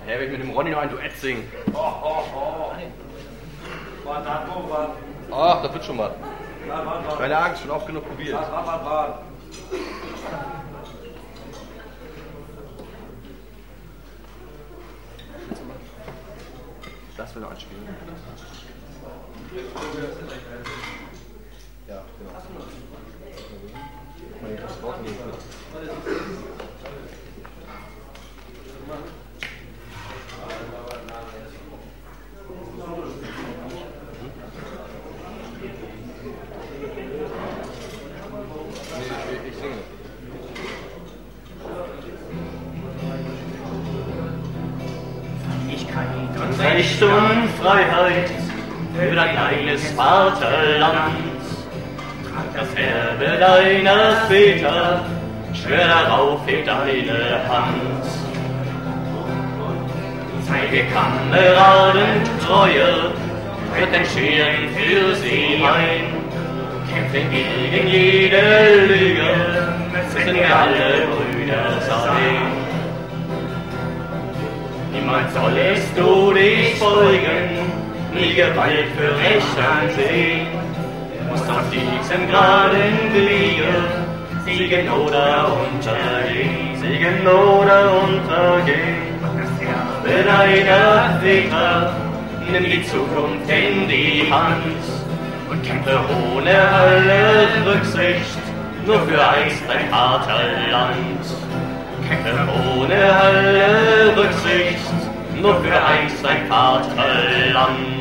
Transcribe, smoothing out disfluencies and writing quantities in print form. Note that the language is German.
Daher will ich mit dem Ronny noch ein Duett singen. Wart. Ach, das wird schon mal. Keine Angst, schon oft genug probiert. Wart. Das will noch anspielen. Ja, genau. Das Wort nicht. Ich singe. Und Recht und Freiheit für dein eigenes Vaterland. Das Erbe deiner Väter, schwör darauf in deine Hand. Zeige Kameraden Treue, tritt entstehen für sie ein. Kämpfe gegen jede Lüge, müssen wir alle Brüder sein. Niemals sollest du dich beugen, nie Gewalt für Recht ansehen. Musst auf diesem geraden Wege siegen oder untergehen. Siegen oder untergehen. Das Erbe deiner Väter, nimm die Zukunft in die Hand und kämpfe ohne alle Rücksicht, nur für einst dein Vaterland. Kämpfe ohne alle Rücksicht, nur für einst dein Vaterland.